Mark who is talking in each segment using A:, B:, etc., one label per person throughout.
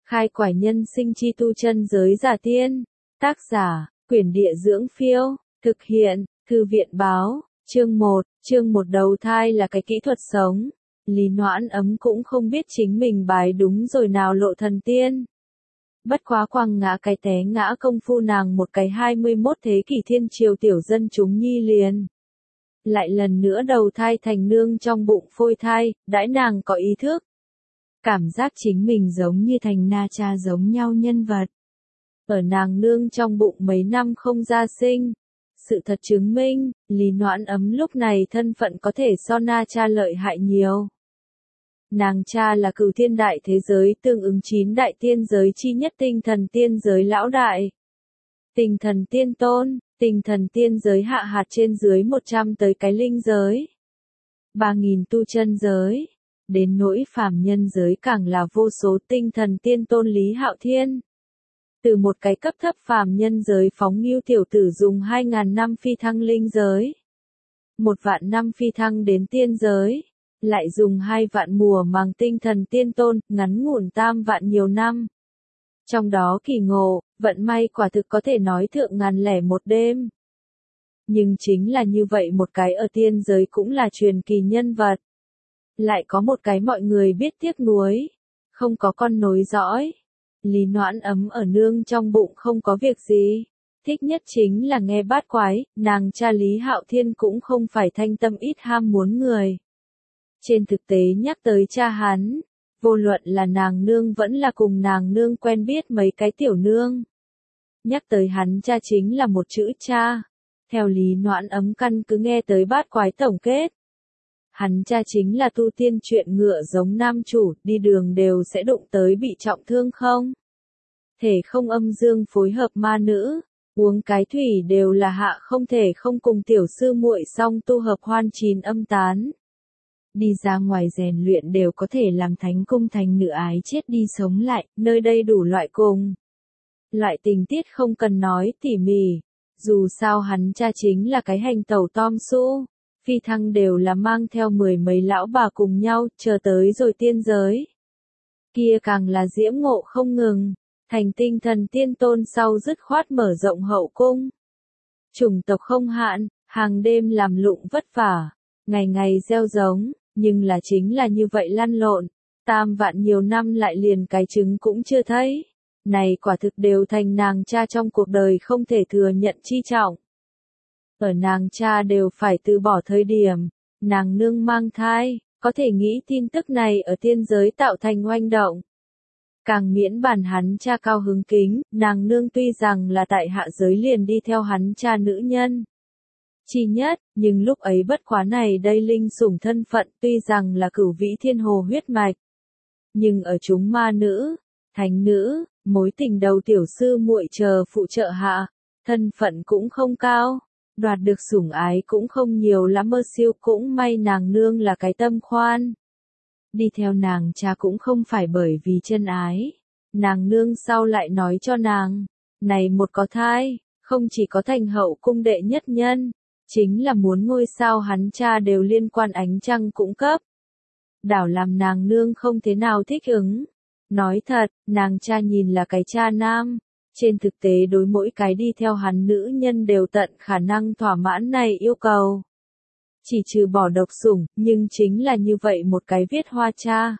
A: Khai quải nhân sinh chi tu chân giới giả tiên. Tác giả, Quyển Địa Dưỡng Phiêu. Thực hiện, Thư viện Báo. Chương 1 đầu thai là cái kỹ thuật sống. Lý Noãn Ấm cũng không biết chính mình bái đúng rồi nào lộ thần tiên. Bất quá quăng ngã cái té ngã công phu nàng một cái 21 thế kỷ thiên triều tiểu dân chúng nhi liền. Lại lần nữa đầu thai thành nương trong bụng phôi thai, đãi nàng có ý thức. Cảm giác chính mình giống như thành na cha giống nhau nhân vật. Ở nàng nương trong bụng mấy năm không ra sinh. Sự thật chứng minh, Lý Noãn Ấm lúc này thân phận có thể so na cha lợi hại nhiều. Nàng cha là Cửu Thiên Đại thế giới tương ứng 9 đại tiên giới chi nhất tinh thần tiên giới lão đại. Tinh thần tiên tôn, tinh thần tiên giới hạ hạt trên dưới 100 tới cái linh giới. 3.000 tu chân giới. Đến nỗi phàm nhân giới càng là vô số tinh thần tiên tôn Lý Hạo Thiên. Từ một cái cấp thấp phàm nhân giới phóng ngưu tiểu tử dùng 2.000 năm phi thăng linh giới. 1 vạn năm phi thăng đến tiên giới. Lại dùng 2 vạn mùa màng tinh thần tiên tôn, ngắn ngủn 3 vạn nhiều năm. Trong đó kỳ ngộ, vận may quả thực có thể nói thượng ngàn lẻ một đêm. Nhưng chính là như vậy một cái ở tiên giới cũng là truyền kỳ nhân vật. Lại có một cái mọi người biết tiếc nuối, không có con nối dõi. Lý Noãn Ấm ở nương trong bụng không có việc gì. Thích nhất chính là nghe bát quái, nàng cha Lý Hạo Thiên cũng không phải thanh tâm ít ham muốn người. Trên thực tế nhắc tới cha hắn, vô luận là nàng nương vẫn là cùng nàng nương quen biết mấy cái tiểu nương. Nhắc tới hắn cha chính là một chữ cha. Theo Lý Noãn Ấm căn cứ nghe tới bát quái tổng kết. Hắn cha chính là tu tiên chuyện ngựa giống nam chủ, đi đường đều sẽ đụng tới bị trọng thương không? Thể không âm dương phối hợp ma nữ, uống cái thủy đều là hạ không thể không cùng tiểu sư muội song tu hợp hoan chín âm tán. Đi ra ngoài rèn luyện đều có thể làm thánh cung thành nữ ái chết đi sống lại, nơi đây đủ loại cùng. Loại tình tiết không cần nói tỉ mỉ, dù sao hắn cha chính là cái hành tẩu Tom Su. Phi thăng đều là mang theo 10 mấy lão bà cùng nhau, chờ tới rồi tiên giới. Kia càng là diễm ngộ không ngừng, thành tinh thần tiên tôn sau dứt khoát mở rộng hậu cung. Chủng tộc không hạn, hàng đêm làm lụng vất vả, ngày ngày gieo giống, nhưng là chính là như vậy lăn lộn, 3 vạn nhiều năm lại liền cái trứng cũng chưa thấy. Này quả thực đều thành nàng cha trong cuộc đời không thể thừa nhận chi trọng. Ở nàng cha đều phải từ bỏ thời điểm, nàng nương mang thai, có thể nghĩ tin tức này ở tiên giới tạo thành oanh động. Càng miễn bàn hắn cha cao hứng kính, nàng nương tuy rằng là tại hạ giới liền đi theo hắn cha nữ nhân. Chi nhất, nhưng lúc ấy bất quá này đây linh sủng thân phận tuy rằng là Cửu Vĩ Thiên Hồ huyết mạch. Nhưng ở chúng ma nữ, thánh nữ, mối tình đầu tiểu sư muội chờ phụ trợ hạ, thân phận cũng không cao. Đoạt được sủng ái cũng không nhiều lắm mơ siêu cũng may nàng nương là cái tâm khoan. Đi theo nàng cha cũng không phải bởi vì chân ái. Nàng nương sau lại nói cho nàng, này một có thai, không chỉ có thành hậu cung đệ nhất nhân, chính là muốn ngôi sao hắn cha đều liên quan ánh trăng cũng cấp. Đảo làm nàng nương không thế nào thích ứng. Nói thật, nàng cha nhìn là cái cha nam. Trên thực tế đối mỗi cái đi theo hắn nữ nhân đều tận khả năng thỏa mãn này yêu cầu. Chỉ trừ bỏ độc sủng, nhưng chính là như vậy một cái viết hoa cha.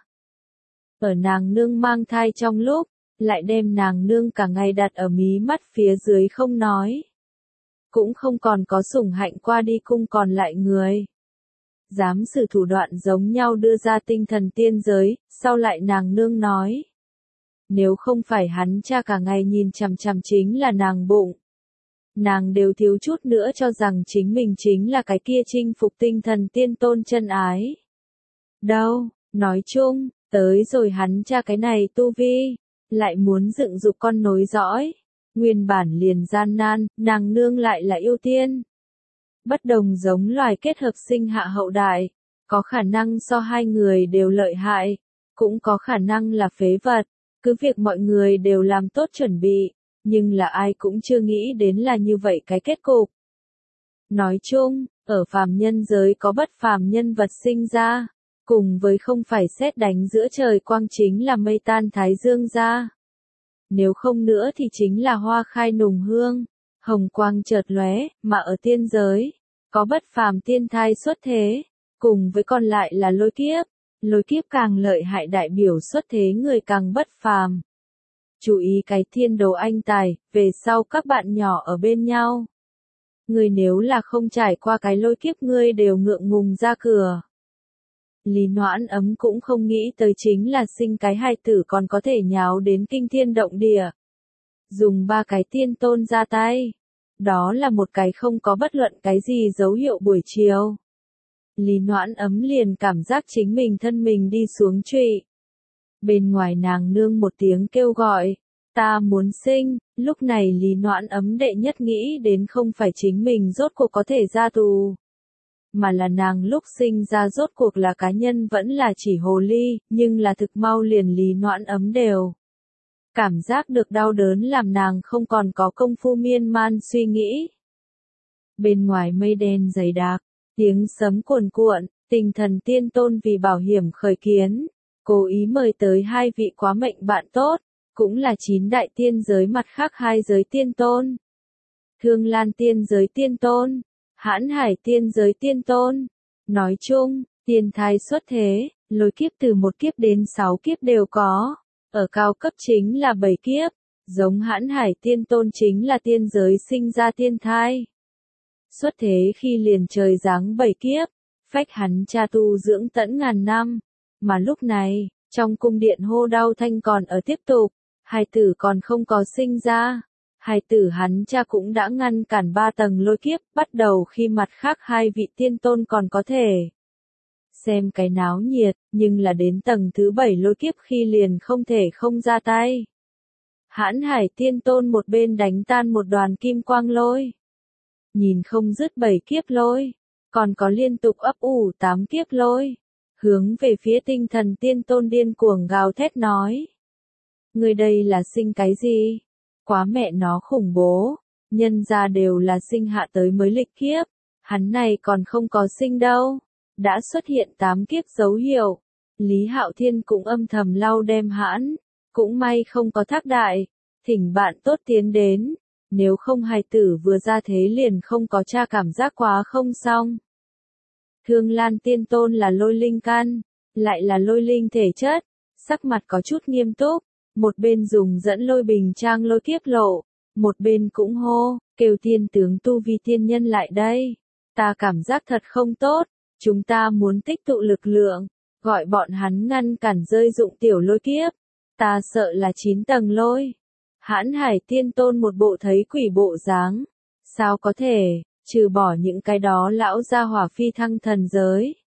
A: Ở nàng nương mang thai trong lúc, lại đem nàng nương cả ngày đặt ở mí mắt phía dưới không nói. Cũng không còn có sủng hạnh qua đi cung còn lại người. Dám sử thủ đoạn giống nhau đưa ra tinh thần tiên giới, sau lại nàng nương nói. Nếu không phải hắn cha cả ngày nhìn chằm chằm chính là nàng bụng. Nàng đều thiếu chút nữa cho rằng chính mình chính là cái kia chinh phục tinh thần tiên tôn chân ái. Đâu, nói chung, tới rồi hắn cha cái này tu vi, lại muốn dựng dục con nối dõi. Nguyên bản liền gian nan, nàng nương lại là yêu tiên. Bất đồng giống loài kết hợp sinh hạ hậu đại, có khả năng so hai người đều lợi hại, cũng có khả năng là phế vật. Cứ việc mọi người đều làm tốt chuẩn bị, nhưng là ai cũng chưa nghĩ đến là như vậy cái kết cục. Nói chung, ở phàm nhân giới có bất phàm nhân vật sinh ra, cùng với không phải sét đánh giữa trời quang chính là mây tan thái dương ra. nếu không nữa thì chính là hoa khai nùng hương, hồng quang chợt lóe, mà ở tiên giới, có bất phàm tiên thai xuất thế, cùng với còn lại là lôi kiếp càng lợi hại đại biểu xuất thế người càng bất phàm. Chú ý cái thiên đồ anh tài, về sau các bạn nhỏ ở bên nhau. Người nếu là không trải qua cái lôi kiếp ngươi đều ngượng ngùng ra cửa. Lý Noãn Ấm cũng không nghĩ tới chính là sinh cái hài tử còn có thể nháo đến kinh thiên động địa. Dùng 3 cái tiên tôn ra tay. Đó là một cái không có bất luận cái gì dấu hiệu buổi chiều. Lý Noãn Ấm liền cảm giác chính mình thân mình đi xuống trụy. Bên ngoài nàng nương một tiếng kêu gọi, ta muốn sinh, lúc này Lý Noãn Ấm đệ nhất nghĩ đến không phải chính mình rốt cuộc có thể ra tù. Mà là nàng lúc sinh ra rốt cuộc là cá nhân vẫn là chỉ hồ ly, nhưng là thực mau liền Lý Noãn Ấm đều. Cảm giác được đau đớn làm nàng không còn có công phu miên man suy nghĩ. Bên ngoài mây đen dày đặc, tiếng sấm cuồn cuộn, Tinh Thần Tiên Tôn vì bảo hiểm khởi kiến, cố ý mời tới 2 vị quá mệnh bạn tốt, cũng là 9 đại tiên giới mặt khác 2 giới tiên tôn. Thương Lan tiên giới tiên tôn, Hãn Hải tiên giới tiên tôn. Nói chung, tiên thai xuất thế, lôi kiếp từ 1 kiếp đến 6 kiếp đều có. Ở cao cấp chính là 7 kiếp, giống Hãn Hải tiên tôn chính là tiên giới sinh ra tiên thai. Xuất thế khi liền trời giáng 7 kiếp, phách hắn cha tu dưỡng tẫn ngàn năm. Mà lúc này, trong cung điện hô đau thanh còn ở tiếp tục, hài tử còn không có sinh ra. Hài tử hắn cha cũng đã ngăn cản 3 tầng lôi kiếp, bắt đầu khi mặt khác 2 vị tiên tôn còn có thể xem cái náo nhiệt, nhưng là đến tầng thứ 7 lôi kiếp khi liền không thể không ra tay. Hãn Hải tiên tôn một bên đánh tan một đoàn kim quang lôi. Nhìn không dứt 7 kiếp lôi, còn có liên tục ấp ủ 8 kiếp lôi. Hướng về phía Tinh Thần Tiên Tôn điên cuồng gào thét nói. Người đây là sinh cái gì? Quá mẹ nó khủng bố, nhân ra đều là sinh hạ tới mới lịch kiếp, hắn này còn không có sinh đâu. Đã xuất hiện 8 kiếp dấu hiệu. Lý Hạo Thiên cũng âm thầm lau đem hãn, cũng may không có thác đại, thỉnh bạn tốt tiến đến, nếu không hài tử vừa ra thế liền không có cha cảm giác quá không xong. Thương Lan Tiên Tôn là lôi linh căn, lại là lôi linh thể chất, sắc mặt có chút nghiêm túc, một bên dùng dẫn lôi bình trang lôi kiếp lộ, một bên cũng hô, kêu tiên tướng tu vi tiên nhân lại đây, ta cảm giác thật không tốt. Chúng ta muốn tích tụ lực lượng, gọi bọn hắn ngăn cản rơi dụng tiểu lôi kiếp. Ta sợ là 9 tầng lôi. Hãn Hải tiên tôn một bộ thấy quỷ bộ dáng. Sao có thể, trừ bỏ những cái đó lão gia hỏa phi thăng thần giới.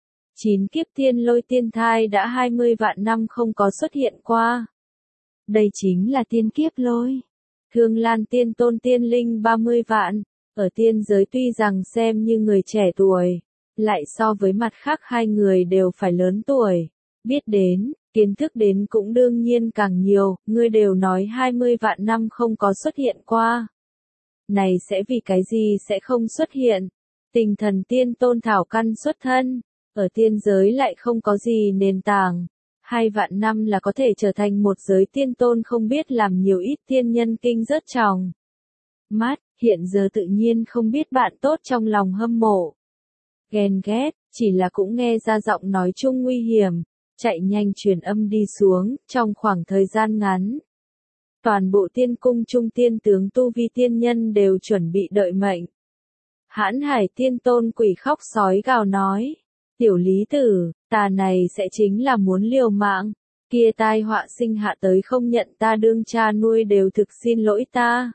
A: 9 kiếp tiên lôi tiên thai đã 20 vạn năm không có xuất hiện qua. Đây chính là tiên kiếp lôi. Thương Lan tiên tôn tiên linh 30 vạn. Ở tiên giới tuy rằng xem như người trẻ tuổi. Lại so với mặt khác 2 người đều phải lớn tuổi, biết đến, kiến thức đến cũng đương nhiên càng nhiều, ngươi đều nói 20 vạn năm không có xuất hiện qua. Này sẽ vì cái gì sẽ không xuất hiện? Tinh Thần Tiên Tôn thảo căn xuất thân, ở tiên giới lại không có gì nền tảng. 2 vạn năm là có thể trở thành một giới tiên tôn không biết làm nhiều ít tiên nhân kinh rớt tròng mắt, hiện giờ tự nhiên không biết bạn tốt trong lòng hâm mộ. Ghen ghét, chỉ là cũng nghe ra giọng nói chung nguy hiểm, chạy nhanh truyền âm đi xuống, trong khoảng thời gian ngắn. Toàn bộ tiên cung trung tiên tướng tu vi tiên nhân đều chuẩn bị đợi mệnh. Hãn Hải tiên tôn quỷ khóc sói gào nói, tiểu lý tử, ta này sẽ chính là muốn liều mạng, kia tai họa sinh hạ tới không nhận ta đương cha nuôi đều thực xin lỗi ta.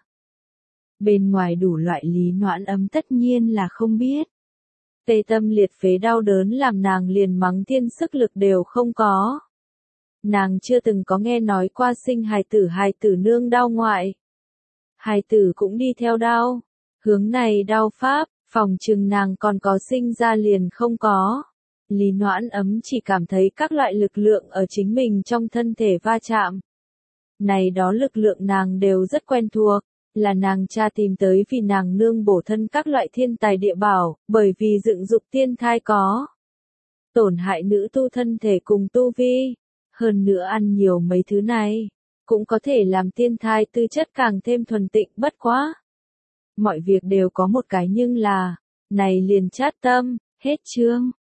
A: Bên ngoài đủ loại Lý Noãn Ấm tất nhiên là không biết. Tê tâm liệt phế đau đớn làm nàng liền mắng thiên sức lực đều không có. Nàng chưa từng có nghe nói qua sinh hài tử nương đau ngoại. Hài tử cũng đi theo đau. Hướng này đau pháp, phòng chừng nàng còn có sinh ra liền không có. Lý Noãn Ấm chỉ cảm thấy các loại lực lượng ở chính mình trong thân thể va chạm. Này đó lực lượng nàng đều rất quen thuộc. Là nàng cha tìm tới vì nàng nương bổ thân các loại thiên tài địa bảo, bởi vì dựng dục tiên thai có tổn hại nữ tu thân thể cùng tu vi, hơn nữa ăn nhiều mấy thứ này, cũng có thể làm tiên thai tư chất càng thêm thuần tịnh bất quá. Mọi việc đều có một cái nhưng là, này liền chát tâm, hết chương.